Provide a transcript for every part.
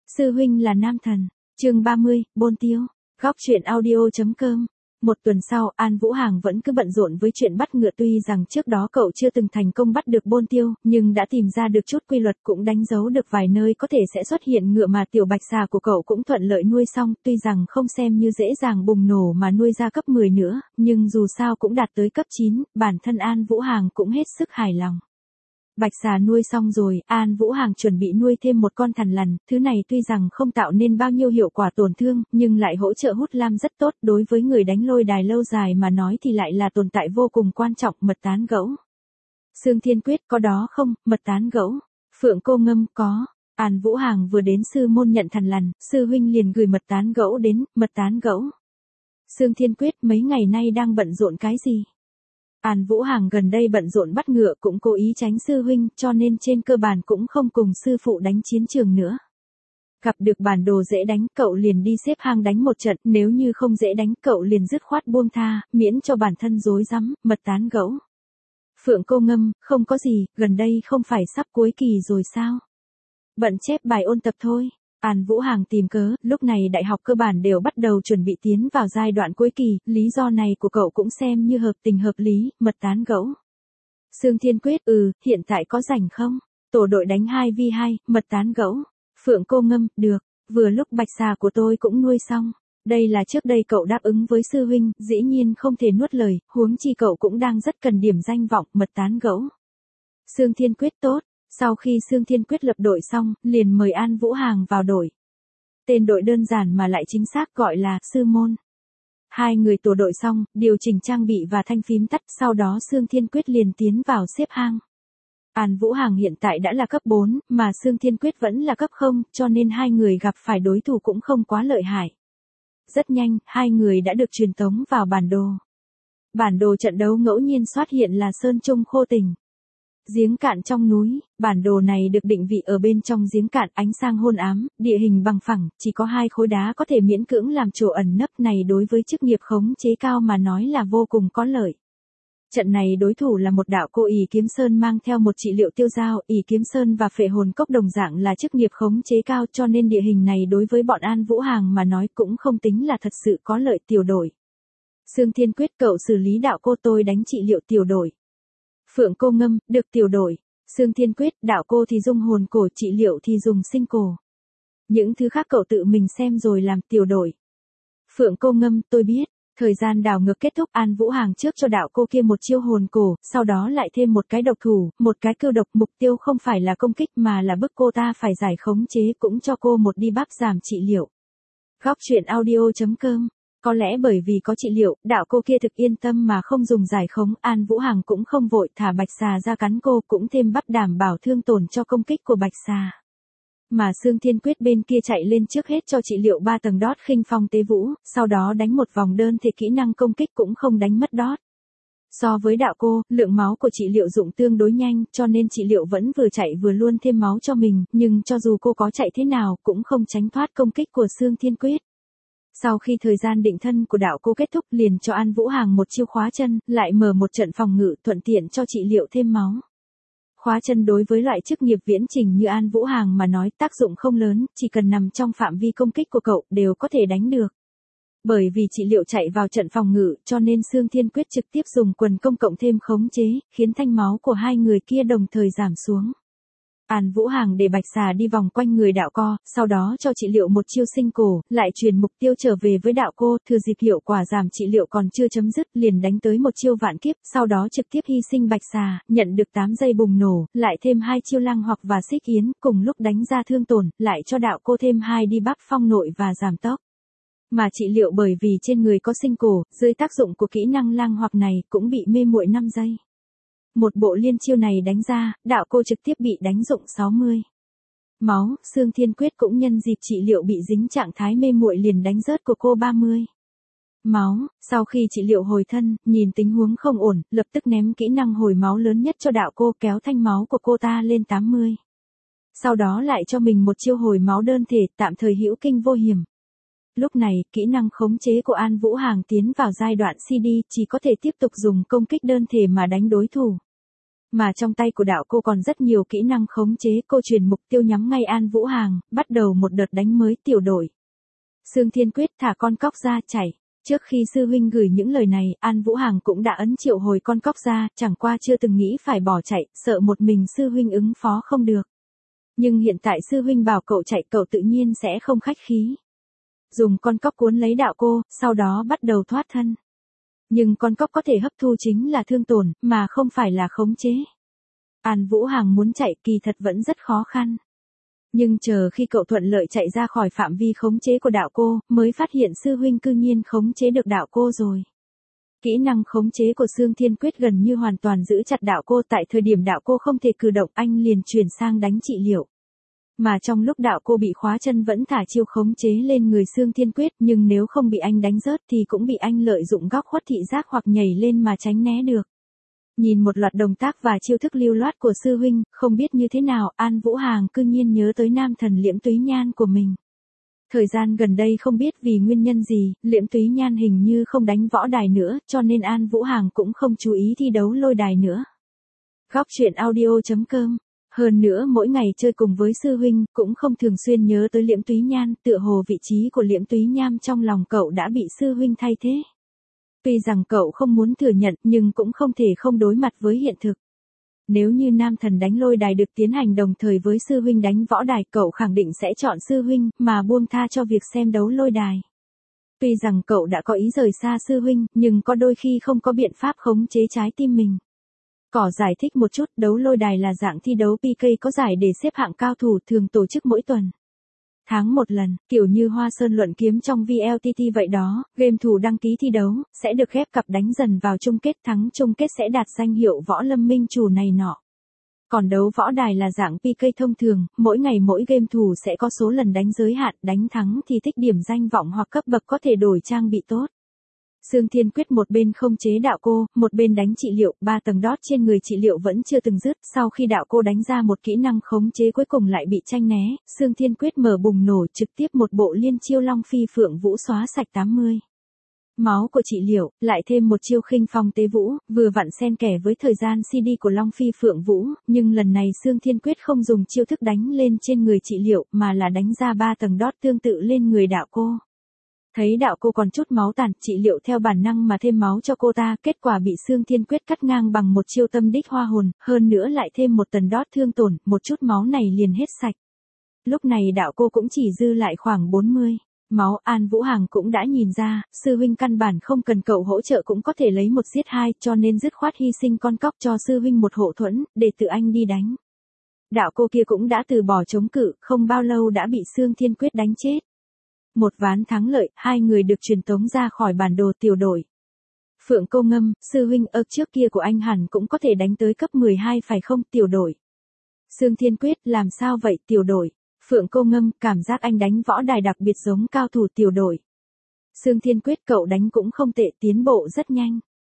Sư huynh là nam thần. Chương 30, Bôn Tiêu. Góc truyện audio.com. Một tuần sau, An Vũ Hàng vẫn cứ bận rộn với chuyện bắt ngựa, tuy rằng trước đó cậu chưa từng thành công bắt được Bôn Tiêu, nhưng đã tìm ra được chút quy luật, cũng đánh dấu được vài nơi có thể sẽ xuất hiện ngựa mà tiểu bạch xà của cậu cũng thuận lợi nuôi xong, tuy rằng không xem như dễ dàng bùng nổ mà nuôi ra cấp 10 nữa, nhưng dù sao cũng đạt tới cấp 9, bản thân An Vũ Hàng cũng hết sức hài lòng. Bạch xà nuôi xong rồi, An Vũ Hàng chuẩn bị nuôi thêm một con thằn lằn, thứ này tuy rằng không tạo nên bao nhiêu hiệu quả tổn thương, nhưng lại hỗ trợ hút lam rất tốt, đối với người đánh lôi đài lâu dài mà nói thì lại là tồn tại vô cùng quan trọng. Mật tán gẫu. Xương Thiên Quyết có đó không? Mật tán gẫu. Phượng Cô Ngâm có. An Vũ Hàng vừa đến sư môn nhận thằn lằn, sư huynh liền gửi mật tán gẫu đến. Mật tán gẫu. Xương Thiên Quyết mấy ngày nay đang bận rộn cái gì? An Vũ Hàng gần đây bận rộn bắt ngựa, cũng cố ý tránh sư huynh, cho nên trên cơ bản cũng không cùng sư phụ đánh chiến trường nữa. Gặp được bản đồ dễ đánh, cậu liền đi xếp hang đánh một trận, nếu như không dễ đánh, cậu liền dứt khoát buông tha, miễn cho bản thân rối rắm. Mật tán gẫu. Phượng Cô Ngâm, không có gì, gần đây không phải sắp cuối kỳ rồi sao? Bận chép bài ôn tập thôi. An Vũ Hàng tìm cớ, lúc này đại học cơ bản đều bắt đầu chuẩn bị tiến vào giai đoạn cuối kỳ, lý do này của cậu cũng xem như hợp tình hợp lý. Mật tán gẫu. Xương Thiên Quyết, hiện tại có rảnh không? Tổ đội đánh 2v2, mật tán gẫu. Phượng Cô Ngâm, được, vừa lúc bạch xà của tôi cũng nuôi xong. Đây là trước đây cậu đáp ứng với sư huynh, dĩ nhiên không thể nuốt lời, huống chi cậu cũng đang rất cần điểm danh vọng. Mật tán gẫu. Xương Thiên Quyết tốt. Sau khi Xương Thiên Quyết lập đội xong, liền mời An Vũ Hàng vào đội. Tên đội đơn giản mà lại chính xác gọi là sư môn. Hai người tổ đội xong, điều chỉnh trang bị và thanh phím tắt, sau đó Xương Thiên Quyết liền tiến vào xếp hang. An Vũ Hàng hiện tại đã là cấp 4, mà Xương Thiên Quyết vẫn là cấp 0, cho nên hai người gặp phải đối thủ cũng không quá lợi hại. Rất nhanh, hai người đã được truyền tống vào bản đồ. Bản đồ trận đấu ngẫu nhiên xuất hiện là Sơn Trung Khô Tình. Giếng cạn trong núi, bản đồ này được định vị ở bên trong giếng cạn, ánh sáng hôn ám, địa hình bằng phẳng, chỉ có 2 khối đá có thể miễn cưỡng làm chỗ ẩn nấp, này đối với chức nghiệp khống chế cao mà nói là vô cùng có lợi. Trận này đối thủ là một đạo cô ỷ kiếm sơn mang theo một trị liệu tiêu dao, ỷ kiếm sơn và phệ hồn cốc đồng dạng là chức nghiệp khống chế cao, cho nên địa hình này đối với bọn An Vũ Hàng mà nói cũng không tính là thật sự có lợi. Tiểu đội. Xương Thiên Quyết, cậu xử lý đạo cô, tôi đánh trị liệu tiểu đội. Phượng Cô Ngâm, được tiểu đội. Xương Thiên Quyết, đạo cô thì dùng hồn cổ, trị liệu thì dùng sinh cổ. Những thứ khác cậu tự mình xem rồi làm. Tiểu đội. Phượng Cô Ngâm, tôi biết. Thời gian đảo ngược kết thúc, An Vũ Hàng trước cho đạo cô kia một chiêu hồn cổ, sau đó lại thêm một cái độc thủ, một cái cưu độc, mục tiêu không phải là công kích mà là bức cô ta phải giải khống chế, cũng cho cô một đi bắp giảm trị liệu. Góc truyện audio.com. Có lẽ bởi vì có trị liệu, đạo cô kia thực yên tâm mà không dùng giải khống, An Vũ Hàng cũng không vội thả bạch xà ra cắn cô, cũng thêm bắp đảm bảo thương tổn cho công kích của bạch xà. Mà Xương Thiên Quyết bên kia chạy lên trước hết cho trị liệu 3 tầng đót khinh phong tế vũ, sau đó đánh một vòng đơn thì kỹ năng công kích cũng không đánh mất đót. So với đạo cô, lượng máu của trị liệu dụng tương đối nhanh, cho nên trị liệu vẫn vừa chạy vừa luôn thêm máu cho mình, nhưng cho dù cô có chạy thế nào cũng không tránh thoát công kích của Xương Thiên Quyết. Sau khi thời gian định thân của đạo cô kết thúc, liền cho An Vũ Hàng một chiêu khóa chân, lại mở một trận phòng ngự, thuận tiện cho trị liệu thêm máu. Khóa chân đối với loại chức nghiệp viễn trình như An Vũ Hàng mà nói tác dụng không lớn, chỉ cần nằm trong phạm vi công kích của cậu đều có thể đánh được. Bởi vì trị liệu chạy vào trận phòng ngự, cho nên Xương Thiên Quyết trực tiếp dùng quần công cộng thêm khống chế, khiến thanh máu của hai người kia đồng thời giảm xuống. An Vũ Hàng để bạch xà đi vòng quanh người đạo co, sau đó cho trị liệu một chiêu sinh cổ, lại truyền mục tiêu trở về với đạo cô, thừa dịp hiệu quả giảm trị liệu còn chưa chấm dứt, liền đánh tới một chiêu vạn kiếp, sau đó trực tiếp hy sinh bạch xà, nhận được 8 giây bùng nổ, lại thêm 2 chiêu lang hoặc và xích yến, cùng lúc đánh ra thương tổn, lại cho đạo cô thêm 2 đi bắp phong nội và giảm tốc. Mà trị liệu bởi vì trên người có sinh cổ, dưới tác dụng của kỹ năng lang hoặc này cũng bị mê muội 5 giây. Một bộ liên chiêu này đánh ra, đạo cô trực tiếp bị đánh rụng 60 máu, Xương Thiên Quyết cũng nhân dịp trị liệu bị dính trạng thái mê muội liền đánh rớt của cô 30 máu, sau khi trị liệu hồi thân, nhìn tình huống không ổn, lập tức ném kỹ năng hồi máu lớn nhất cho đạo cô, kéo thanh máu của cô ta lên 80. Sau đó lại cho mình một chiêu hồi máu đơn thể, tạm thời hữu kinh vô hiểm. Lúc này, kỹ năng khống chế của An Vũ Hàng tiến vào giai đoạn CD, chỉ có thể tiếp tục dùng công kích đơn thể mà đánh đối thủ. Mà trong tay của đạo cô còn rất nhiều kỹ năng khống chế, cô chuyển mục tiêu nhắm ngay An Vũ Hàng, bắt đầu một đợt đánh mới tiểu đội. Xương Thiên Quyết thả con cóc ra chạy. Trước khi sư huynh gửi những lời này, An Vũ Hàng cũng đã ấn triệu hồi con cóc ra, chẳng qua chưa từng nghĩ phải bỏ chạy, sợ một mình sư huynh ứng phó không được. Nhưng hiện tại sư huynh bảo cậu chạy, cậu tự nhiên sẽ không khách khí. Dùng con cóc cuốn lấy đạo cô, sau đó bắt đầu thoát thân. Nhưng con cóc có thể hấp thu chính là thương tổn, mà không phải là khống chế. An Vũ Hàng muốn chạy kỳ thật vẫn rất khó khăn. Nhưng chờ khi cậu thuận lợi chạy ra khỏi phạm vi khống chế của đạo cô, mới phát hiện sư huynh cư nhiên khống chế được đạo cô rồi. Kỹ năng khống chế của Xương Thiên Quyết gần như hoàn toàn giữ chặt đạo cô, tại thời điểm đạo cô không thể cử động anh liền chuyển sang đánh trị liệu. Mà trong lúc đạo cô bị khóa chân vẫn thả chiêu khống chế lên người Xương Thiên Quyết, nhưng nếu không bị anh đánh rớt thì cũng bị anh lợi dụng góc khuất thị giác hoặc nhảy lên mà tránh né được. Nhìn một loạt động tác và chiêu thức lưu loát của sư huynh, không biết như thế nào, An Vũ Hàng cư nhiên nhớ tới nam thần Liễm Túy Nhan của mình. Thời gian gần đây không biết vì nguyên nhân gì, Liễm Túy Nhan hình như không đánh võ đài nữa, cho nên An Vũ Hàng cũng không chú ý thi đấu lôi đài nữa. Góc truyện audio.com. Hơn nữa mỗi ngày chơi cùng với sư huynh, cũng không thường xuyên nhớ tới Liễm Túy Nhan, tựa hồ vị trí của Liễm Túy Nhan trong lòng cậu đã bị sư huynh thay thế. Tuy rằng cậu không muốn thừa nhận, nhưng cũng không thể không đối mặt với hiện thực. Nếu như nam thần đánh lôi đài được tiến hành đồng thời với sư huynh đánh võ đài, cậu khẳng định sẽ chọn sư huynh, mà buông tha cho việc xem đấu lôi đài. Tuy rằng cậu đã có ý rời xa sư huynh, nhưng có đôi khi không có biện pháp khống chế trái tim mình. Cỏ giải thích một chút, đấu lôi đài là dạng thi đấu PK có giải để xếp hạng cao thủ, thường tổ chức mỗi tuần. Tháng một lần, kiểu như Hoa Sơn luận kiếm trong VLTT vậy đó, game thủ đăng ký thi đấu, sẽ được ghép cặp đánh dần vào chung kết, thắng chung kết sẽ đạt danh hiệu võ lâm minh chủ này nọ. Còn đấu võ đài là dạng PK thông thường, mỗi ngày mỗi game thủ sẽ có số lần đánh giới hạn, đánh thắng thì tích điểm danh vọng hoặc cấp bậc có thể đổi trang bị tốt. Xương Thiên Quyết một bên không chế đạo cô, một bên đánh trị liệu, 3 tầng đót trên người trị liệu vẫn chưa từng dứt, sau khi đạo cô đánh ra một kỹ năng khống chế cuối cùng lại bị tranh né, Xương Thiên Quyết mở bùng nổ trực tiếp một bộ liên chiêu Long Phi Phượng Vũ xóa sạch 80. Máu của trị liệu, lại thêm một chiêu khinh phong tế vũ, vừa vặn xen kẽ với thời gian CD của Long Phi Phượng Vũ, nhưng lần này Xương Thiên Quyết không dùng chiêu thức đánh lên trên người trị liệu, mà là đánh ra 3 tầng đót tương tự lên người đạo cô. Thấy đạo cô còn chút máu tàn, trị liệu theo bản năng mà thêm máu cho cô ta, kết quả bị Xương Thiên Quyết cắt ngang bằng một chiêu tâm đích hoa hồn, hơn nữa lại thêm một tầng đót thương tổn, một chút máu này liền hết sạch. Lúc này đạo cô cũng chỉ dư lại khoảng 40. Máu. An Vũ Hàng cũng đã nhìn ra, sư huynh căn bản không cần cậu hỗ trợ cũng có thể lấy một giết hai, cho nên dứt khoát hy sinh con cóc cho sư huynh một hộ thuẫn, để tự anh đi đánh. Đạo cô kia cũng đã từ bỏ chống cự, không bao lâu đã bị Xương Thiên Quyết đánh chết. Một ván thắng lợi, hai người được truyền tống ra khỏi bản đồ tiểu đội. Phượng Câu Ngâm, sư huynh trước kia của anh hẳn cũng có thể đánh tới cấp 12 phải không, tiểu đội? Xương Thiên Quyết, làm sao vậy, tiểu đội? Phượng Câu Ngâm, cảm giác anh đánh võ đài đặc biệt giống cao thủ, tiểu đội. Xương Thiên Quyết, cậu đánh cũng không tệ, tiến bộ rất nhanh.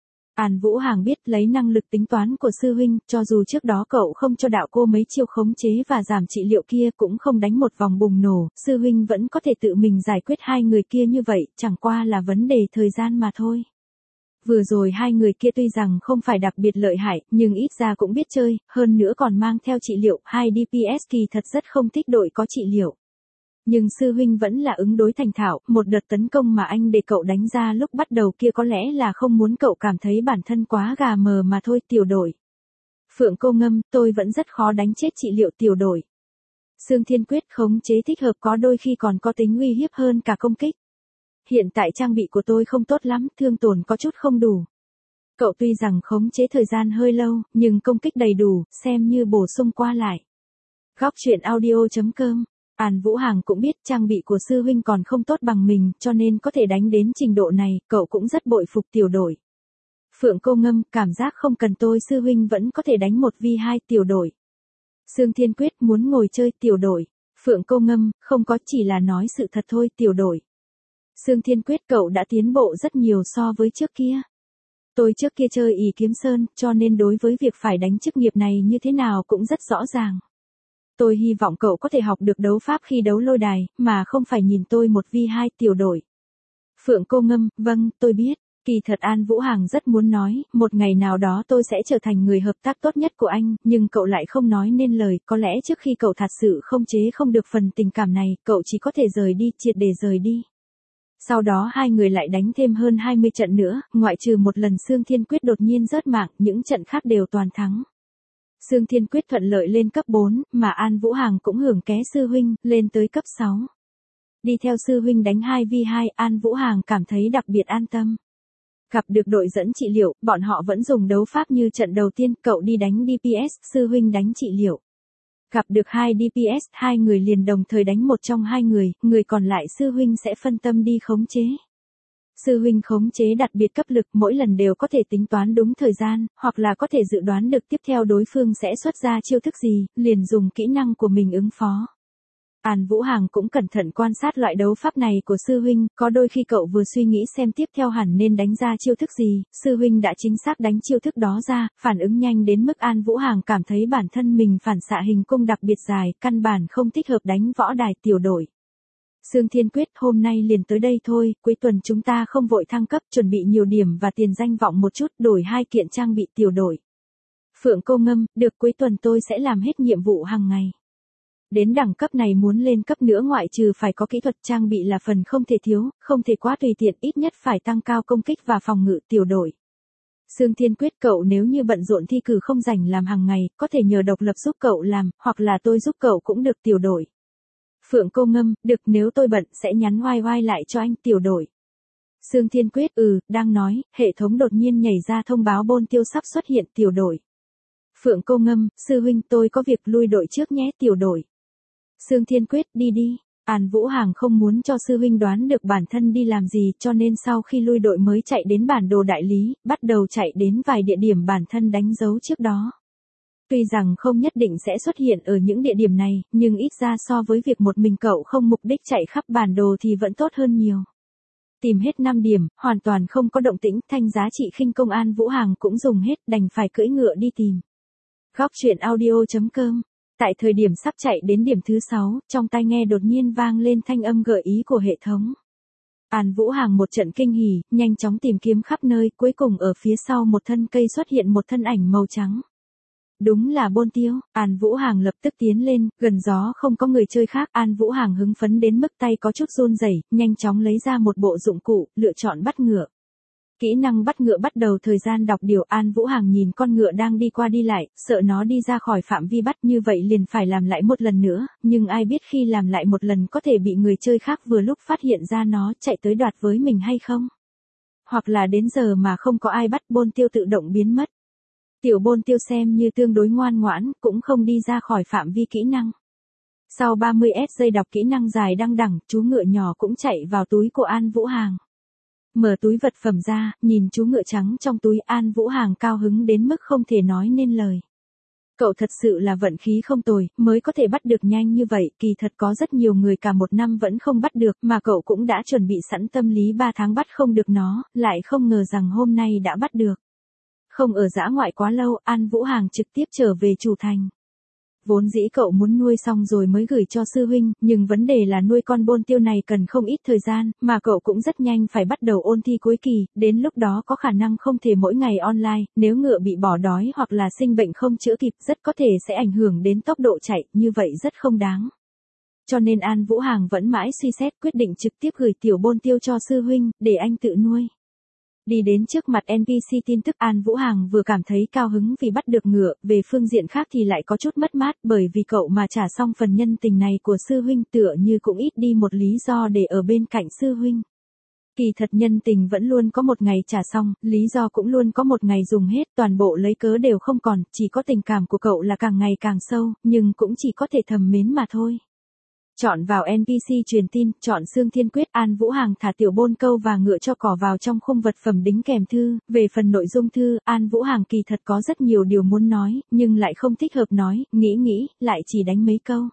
An Vũ Hàng biết lấy năng lực tính toán của sư huynh, cho dù trước đó cậu không cho đạo cô mấy chiêu khống chế và giảm trị liệu kia, cũng không đánh một vòng bùng nổ, sư huynh vẫn có thể tự mình giải quyết hai người kia như vậy, chẳng qua là vấn đề thời gian mà thôi. Vừa rồi hai người kia tuy rằng không phải đặc biệt lợi hại, nhưng ít ra cũng biết chơi, hơn nữa còn mang theo trị liệu, 2 DPS kỳ thật rất không thích đội có trị liệu. Nhưng sư huynh vẫn là ứng đối thành thạo, một đợt tấn công mà anh để cậu đánh ra lúc bắt đầu kia có lẽ là không muốn cậu cảm thấy bản thân quá gà mờ mà thôi, tiểu đội. Phượng Câu Ngâm, tôi vẫn rất khó đánh chết trị liệu, tiểu đội. Xương Thiên Quyết, khống chế thích hợp có đôi khi còn có tính uy hiếp hơn cả công kích. Hiện tại trang bị của tôi không tốt lắm, thương tổn có chút không đủ. Cậu tuy rằng khống chế thời gian hơi lâu, nhưng công kích đầy đủ, xem như bổ sung qua lại. Góc truyện audio.com. An Vũ Hàng cũng biết trang bị của sư huynh còn không tốt bằng mình, cho nên có thể đánh đến trình độ này, cậu cũng rất bội phục, tiểu đội. Phượng Câu Ngâm, cảm giác không cần tôi sư huynh vẫn có thể đánh 1v2, tiểu đội. Xương Thiên Quyết, muốn ngồi chơi, tiểu đội. Phượng Câu Ngâm, không có, chỉ là nói sự thật thôi, tiểu đội. Xương Thiên Quyết, cậu đã tiến bộ rất nhiều so với trước kia. Tôi trước kia chơi ỷ kiếm sơn, cho nên đối với việc phải đánh chức nghiệp này như thế nào cũng rất rõ ràng. Tôi hy vọng cậu có thể học được đấu pháp khi đấu lôi đài, mà không phải nhìn tôi 1v2, tiểu đội. Phượng Câu Ngâm, vâng, tôi biết. Kỳ thật An Vũ Hàng rất muốn nói, một ngày nào đó tôi sẽ trở thành người hợp tác tốt nhất của anh, nhưng cậu lại không nói nên lời, có lẽ trước khi cậu thật sự không chế không được phần tình cảm này, cậu chỉ có thể rời đi, triệt để rời đi. Sau đó hai người lại đánh thêm hơn 20 trận nữa, ngoại trừ một lần Sương Thiên Quyết đột nhiên rớt mạng, những trận khác đều toàn thắng. Sương Thiên Quyết thuận lợi lên cấp 4, mà An Vũ Hàng cũng hưởng ké sư huynh, lên tới cấp 6. Đi theo sư huynh đánh 2v2, An Vũ Hàng cảm thấy đặc biệt an tâm. Gặp được đội dẫn trị liệu, bọn họ vẫn dùng đấu pháp như trận đầu tiên, cậu đi đánh DPS, sư huynh đánh trị liệu. Gặp được 2 DPS, hai người liền đồng thời đánh một trong hai người còn lại sư huynh sẽ phân tâm đi khống chế. Sư huynh khống chế đặc biệt cấp lực, mỗi lần đều có thể tính toán đúng thời gian, hoặc là có thể dự đoán được tiếp theo đối phương sẽ xuất ra chiêu thức gì, liền dùng kỹ năng của mình ứng phó. An Vũ Hàng cũng cẩn thận quan sát loại đấu pháp này của sư huynh, có đôi khi cậu vừa suy nghĩ xem tiếp theo hẳn nên đánh ra chiêu thức gì, sư huynh đã chính xác đánh chiêu thức đó ra, phản ứng nhanh đến mức An Vũ Hàng cảm thấy bản thân mình phản xạ hình cung đặc biệt dài, căn bản không thích hợp đánh võ đài tiểu đội. Sương Thiên Quyết, hôm nay liền tới đây thôi, cuối tuần chúng ta không vội thăng cấp, chuẩn bị nhiều điểm và tiền danh vọng một chút, đổi 2 kiện trang bị tiểu đội. Phượng Cô Ngâm, được, cuối tuần tôi sẽ làm hết nhiệm vụ hàng ngày. Đến đẳng cấp này muốn lên cấp nữa ngoại trừ phải có kỹ thuật trang bị là phần không thể thiếu, không thể quá tùy tiện, ít nhất phải tăng cao công kích và phòng ngự tiểu đội. Sương Thiên Quyết, cậu nếu như bận rộn thi cử không rảnh làm hàng ngày, có thể nhờ độc lập giúp cậu làm, hoặc là tôi giúp cậu cũng được tiểu đội. Phượng Cô Ngâm, được, nếu tôi bận sẽ nhắn oai oai lại cho anh tiểu đội. Sương Thiên Quyết, đang nói, hệ thống đột nhiên nhảy ra thông báo Bôn Tiêu sắp xuất hiện tiểu đội. Phượng Cô Ngâm, sư huynh tôi có việc lui đội trước nhé tiểu đội. Sương Thiên Quyết, đi đi. An Vũ Hàng không muốn cho sư huynh đoán được bản thân đi làm gì cho nên sau khi lui đội mới chạy đến bản đồ đại lý, bắt đầu chạy đến vài địa điểm bản thân đánh dấu trước đó. Tuy rằng không nhất định sẽ xuất hiện ở những địa điểm này, nhưng ít ra so với việc một mình cậu không mục đích chạy khắp bản đồ thì vẫn tốt hơn nhiều. Tìm hết 5 điểm, hoàn toàn không có động tĩnh, thanh giá trị khinh công An Vũ Hàng cũng dùng hết, đành phải cưỡi ngựa đi tìm. Góc truyện audio.com. Tại thời điểm sắp chạy đến điểm thứ 6, trong tai nghe đột nhiên vang lên thanh âm gợi ý của hệ thống. An Vũ Hàng một trận kinh hỉ, nhanh chóng tìm kiếm khắp nơi, cuối cùng ở phía sau một thân cây xuất hiện một thân ảnh màu trắng. Đúng là Bôn Tiêu, An Vũ Hàng lập tức tiến lên, gần gió không có người chơi khác, An Vũ Hàng hứng phấn đến mức tay có chút run rẩy, nhanh chóng lấy ra một bộ dụng cụ, lựa chọn bắt ngựa. Kỹ năng bắt ngựa bắt đầu thời gian đọc điều, An Vũ Hàng nhìn con ngựa đang đi qua đi lại, sợ nó đi ra khỏi phạm vi bắt như vậy liền phải làm lại một lần nữa, nhưng ai biết khi làm lại một lần có thể bị người chơi khác vừa lúc phát hiện ra nó chạy tới đoạt với mình hay không. Hoặc là đến giờ mà không có ai bắt, Bôn Tiêu tự động biến mất. Tiểu Bôn Tiêu xem như tương đối ngoan ngoãn, cũng không đi ra khỏi phạm vi kỹ năng. Sau 30 giây đọc kỹ năng dài đăng đẳng, chú ngựa nhỏ cũng chạy vào túi của An Vũ Hàng. Mở túi vật phẩm ra, nhìn chú ngựa trắng trong túi, An Vũ Hàng cao hứng đến mức không thể nói nên lời. Cậu thật sự là vận khí không tồi, mới có thể bắt được nhanh như vậy, kỳ thật có rất nhiều người cả một năm vẫn không bắt được, mà cậu cũng đã chuẩn bị sẵn tâm lý 3 tháng bắt không được nó, lại không ngờ rằng hôm nay đã bắt được. Không ở dã ngoại quá lâu, An Vũ Hàng trực tiếp trở về chủ thành. Vốn dĩ cậu muốn nuôi xong rồi mới gửi cho sư huynh, nhưng vấn đề là nuôi con Bôn Tiêu này cần không ít thời gian, mà cậu cũng rất nhanh phải bắt đầu ôn thi cuối kỳ, đến lúc đó có khả năng không thể mỗi ngày online, nếu ngựa bị bỏ đói hoặc là sinh bệnh không chữa kịp rất có thể sẽ ảnh hưởng đến tốc độ chạy, như vậy rất không đáng. Cho nên An Vũ Hàng vẫn mãi suy xét quyết định trực tiếp gửi tiểu Bôn Tiêu cho sư huynh, để anh tự nuôi. Đi đến trước mặt NPC tin tức, An Vũ Hàng vừa cảm thấy cao hứng vì bắt được ngựa, về phương diện khác thì lại có chút mất mát bởi vì cậu mà trả xong phần nhân tình này của sư huynh tựa như cũng ít đi một lý do để ở bên cạnh sư huynh. Kỳ thật nhân tình vẫn luôn có một ngày trả xong, lý do cũng luôn có một ngày dùng hết, toàn bộ lấy cớ đều không còn, chỉ có tình cảm của cậu là càng ngày càng sâu, nhưng cũng chỉ có thể thầm mến mà thôi. Chọn vào NPC truyền tin, chọn Sương Thiên Quyết, An Vũ Hàng thả tiểu Bôn Câu và ngựa cho cỏ vào trong khung vật phẩm đính kèm thư, về phần nội dung thư, An Vũ Hàng kỳ thật có rất nhiều điều muốn nói, nhưng lại không thích hợp nói, nghĩ, lại chỉ đánh mấy câu.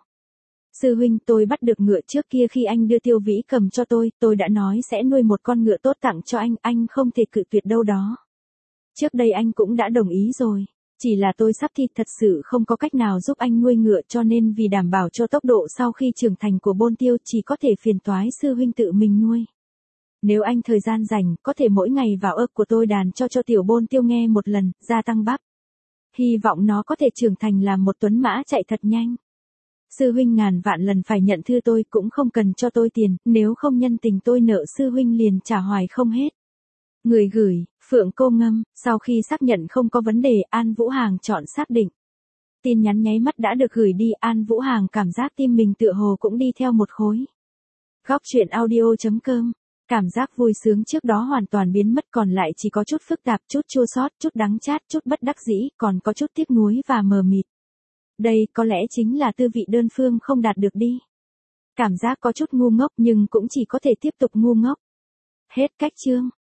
Sư huynh, tôi bắt được ngựa trước kia khi anh đưa Tiêu Vĩ cầm cho tôi đã nói sẽ nuôi một con ngựa tốt tặng cho anh không thể cự tuyệt đâu đó. Trước đây anh cũng đã đồng ý rồi. Chỉ là tôi sắp thi thật sự không có cách nào giúp anh nuôi ngựa cho nên vì đảm bảo cho tốc độ sau khi trưởng thành của Bôn Tiêu chỉ có thể phiền toái sư huynh tự mình nuôi. Nếu anh thời gian rảnh, có thể mỗi ngày vào ớt của tôi đàn cho tiểu Bôn Tiêu nghe một lần, gia tăng bắp. Hy vọng nó có thể trưởng thành làm một tuấn mã chạy thật nhanh. Sư huynh ngàn vạn lần phải nhận thư tôi, cũng không cần cho tôi tiền, nếu không nhân tình tôi nợ sư huynh liền trả hoài không hết. Người gửi, Phượng Cô Ngâm, sau khi xác nhận không có vấn đề, An Vũ Hàng chọn xác định. Tin nhắn nháy mắt đã được gửi đi, An Vũ Hàng cảm giác tim mình tựa hồ cũng đi theo một khối. Góc truyện audio.com. Cảm giác vui sướng trước đó hoàn toàn biến mất, còn lại chỉ có chút phức tạp, chút chua xót, chút đắng chát, chút bất đắc dĩ, còn có chút tiếc nuối và mờ mịt. Đây có lẽ chính là tư vị đơn phương không đạt được đi. Cảm giác có chút ngu ngốc nhưng cũng chỉ có thể tiếp tục ngu ngốc. Hết cách chương.